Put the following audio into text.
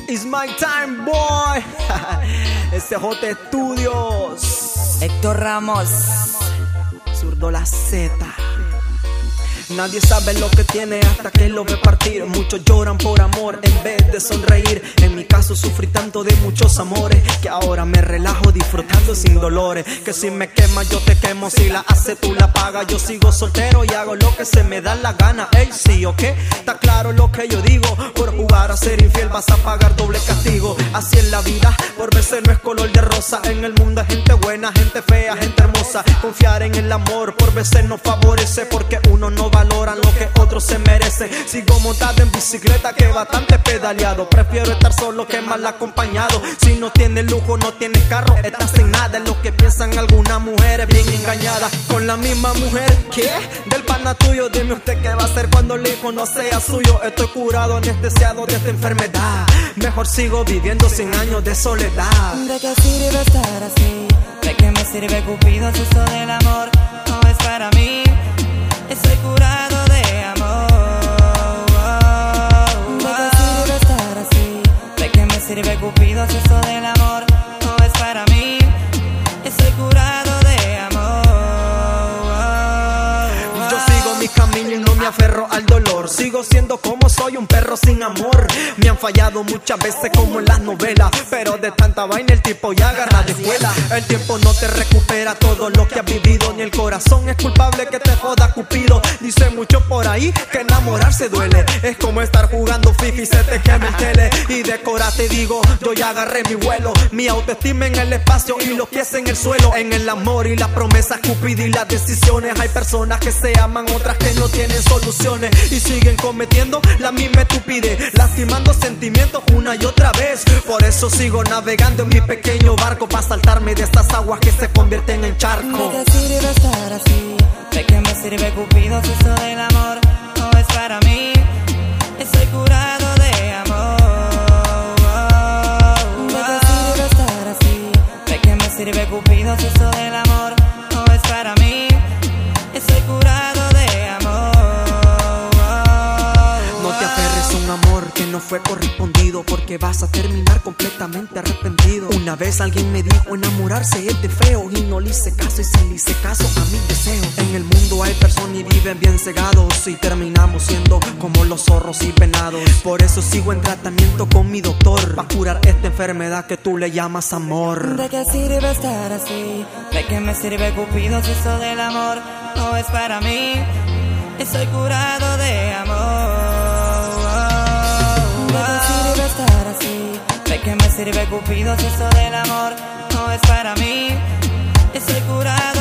It's my time, boy. SJ Studios. Héctor Ramos. Zurdo la Z. Nadie sabe lo que tiene hasta que lo ve partir. Muchos lloran por amor en vez de sonreír. En mi caso sufrí tanto de muchos amores que ahora me relajo disfrutando sin dolores. Que si me quemas yo te quemo, si la hace tú la pagas. Yo sigo soltero y hago lo que se me da la gana. Ey, sí, ok, está claro lo que yo digo. Por jugar a ser infiel vas a pagar doble castigo. Así es la vida, por veces no es color de rosa. En el mundo hay gente buena, gente fea, gente hermosa. Confiar en el amor por veces no favorece, porque uno no valoran lo que otros se merecen. Sigo montado en bicicleta que bastante pedaleado. Prefiero estar solo que mal acompañado. Si no tienes lujo, no tienes carro, estás en nada. Es lo que piensan algunas mujeres bien engañadas. Con la misma mujer, ¿qué? Del pana tuyo. Dime usted qué va a hacer cuando el hijo no sea suyo. Estoy curado, anestesiado de esta enfermedad. Mejor sigo viviendo 100 años de soledad. ¿De qué sirve estar así? ¿De qué me sirve Cupido si esto del amor no es para mí? Estoy curado de amor. ¿De qué sirve estar así? ¿De qué me sirve Cupido si esto del amor no es para mí? Estoy curado de amor. Yo sigo mi camino y no me aferro al dolor. Sigo siendo como soy, un perro sin amor. Me han fallado muchas veces como en las novelas, pero de tanta vaina el tipo ya agarra de escuela. El tiempo no te recupera todo lo que has vivido, ni el corazón es culpable que te joda Cupido. Dice mucho por ahí que enamorarse duele. Es como estar jugando FIFA y se te quema el tele. Y de cora te digo, yo ya agarré mi vuelo. Mi autoestima en el espacio y los pies en el suelo. En el amor y las promesas, Cupido y las decisiones. Hay personas que se aman, otras que no tienen soluciones y siguen cometiendo la misma estupidez, lastimando sentimientos una y otra vez. Por eso sigo navegando en mi pequeño barco, para saltarme de estas aguas que se convierten en charco. ¿De qué sirve estar así? ¿De qué me sirve Cupido si esto del amor no es para mí? Estoy curado de amor. ¿De qué sirve estar así? ¿De qué me sirve Cupido si esto del amor no es para mí? Estoy curado de amor. No te aferres a un amor que no fue correspondido, porque vas a terminar completamente arrepentido. Una vez alguien me dijo enamorarse es de feo, y no le hice caso, y si le hice caso a mis deseos. En el mundo hay personas y viven bien cegados, y terminamos siendo como los zorros y venados. Por eso sigo en tratamiento con mi doctor, para curar esta enfermedad que tú le llamas amor. ¿De qué sirve estar así? ¿De qué me sirve Cupido si esto del amor no es para mí? Estoy curado de amor. ¿De qué sirve estar así? ¿De qué me sirve Cupido si esto del amor no es para mí? Estoy curado.